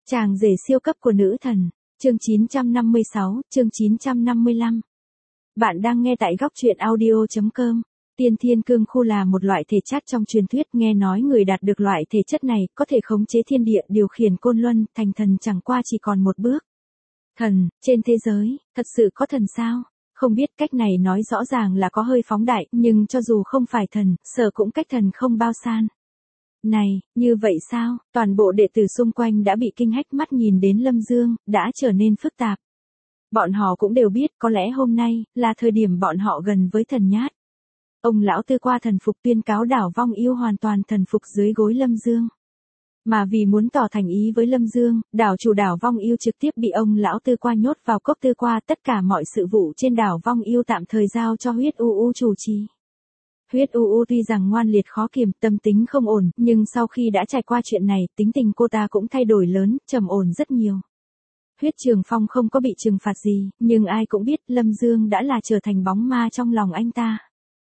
Chàng rể siêu cấp của nữ thần. Chương 956, chương 955. Bạn đang nghe tại góc truyện audio.com. Tiên thiên cương khu là một loại thể chất trong truyền thuyết, nghe nói người đạt được loại thể chất này có thể khống chế thiên địa, điều khiển côn luân, thành thần chẳng qua chỉ còn một bước. Thần, trên thế giới, thật sự có thần sao? Không biết, cách này nói rõ ràng là có hơi phóng đại, nhưng cho dù không phải thần, sợ cũng cách thần không bao san. Này, như vậy sao? Toàn bộ đệ tử xung quanh đã bị kinh hách, mắt nhìn đến Lâm Dương, đã trở nên phức tạp. Bọn họ cũng đều biết có lẽ hôm nay, là thời điểm bọn họ gần với thần nhát. Ông lão Tư qua thần phục tuyên cáo đảo Vong Yêu hoàn toàn thần phục dưới gối Lâm Dương. Mà vì muốn tỏ thành ý với Lâm Dương, đảo chủ đảo Vong Yêu trực tiếp bị ông lão Tư qua nhốt vào cốc Tư qua, tất cả mọi sự vụ trên đảo Vong Yêu tạm thời giao cho Huyết U chủ trì. Huyết U tuy rằng ngoan liệt khó kiềm, tâm tính không ổn, nhưng sau khi đã trải qua chuyện này, tính tình cô ta cũng thay đổi lớn, trầm ổn rất nhiều. Huyết Trường Phong không có bị trừng phạt gì, nhưng ai cũng biết Lâm Dương đã là trở thành bóng ma trong lòng anh ta.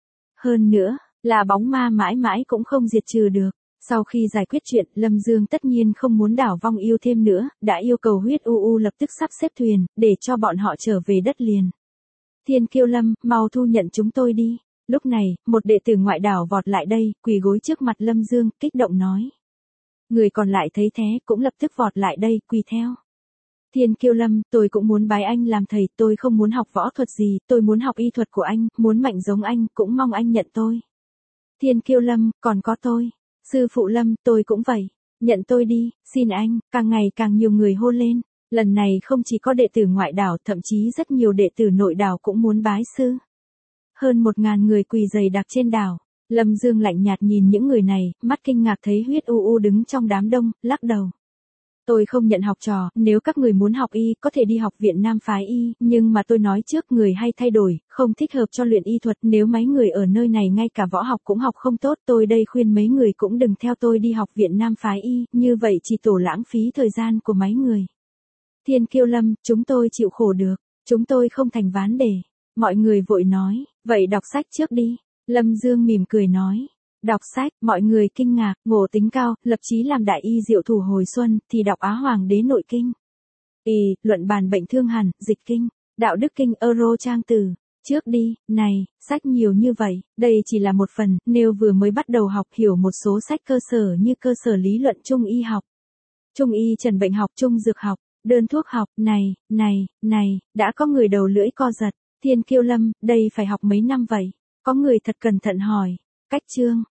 Hơn nữa, là bóng ma mãi mãi cũng không diệt trừ được. Sau khi giải quyết chuyện, Lâm Dương tất nhiên không muốn đảo Vong Yêu thêm nữa, đã yêu cầu Huyết U lập tức sắp xếp thuyền, để cho bọn họ trở về đất liền. Thiên Kiêu Lâm, mau thu nhận chúng tôi đi. Lúc này, một đệ tử ngoại đảo vọt lại đây, quỳ gối trước mặt Lâm Dương, kích động nói. Người còn lại thấy thế, cũng lập tức vọt lại đây, quỳ theo. Thiên Kiêu Lâm, tôi cũng muốn bái anh làm thầy, tôi không muốn học võ thuật gì, tôi muốn học y thuật của anh, muốn mạnh giống anh, cũng mong anh nhận tôi. Thiên Kiêu Lâm, còn có tôi. Sư phụ Lâm, tôi cũng vậy. Nhận tôi đi, xin anh, càng ngày càng nhiều người hô lên. Lần này không chỉ có đệ tử ngoại đảo, thậm chí rất nhiều đệ tử nội đảo cũng muốn bái sư. Hơn 1000 người quỳ dày đặc trên đảo. Lâm Dương lạnh nhạt nhìn những người này, mắt kinh ngạc thấy Huyết U đứng trong đám đông, lắc đầu. Tôi không nhận học trò, nếu các người muốn học y, có thể đi học viện Nam phái y, nhưng mà tôi nói trước, người hay thay đổi, không thích hợp cho luyện y thuật, nếu mấy người ở nơi này ngay cả võ học cũng học không tốt, tôi đây khuyên mấy người cũng đừng theo tôi đi học viện Nam phái y, như vậy chỉ tổ lãng phí thời gian của mấy người. Thiên Kiêu Lâm, chúng tôi chịu khổ được, chúng tôi không thành ván đề. Mọi người vội nói, vậy đọc sách trước đi. Lâm Dương mỉm cười nói. Đọc sách, mọi người kinh ngạc, ngộ tính cao, lập chí làm đại y diệu thủ hồi xuân, thì đọc Á Hoàng đế nội kinh. Luận bàn bệnh thương hàn, dịch kinh, đạo đức kinh, euro trang từ. Trước đi, này, sách nhiều như vậy, đây chỉ là một phần, nếu vừa mới bắt đầu học hiểu một số sách cơ sở như cơ sở lý luận trung y học, trung y trần bệnh học, trung dược học, đơn thuốc học, này, đã có người đầu lưỡi co giật. Thiên Kiêu Lâm, đây phải học mấy năm vậy? Có người thật cẩn thận hỏi. Cách chương,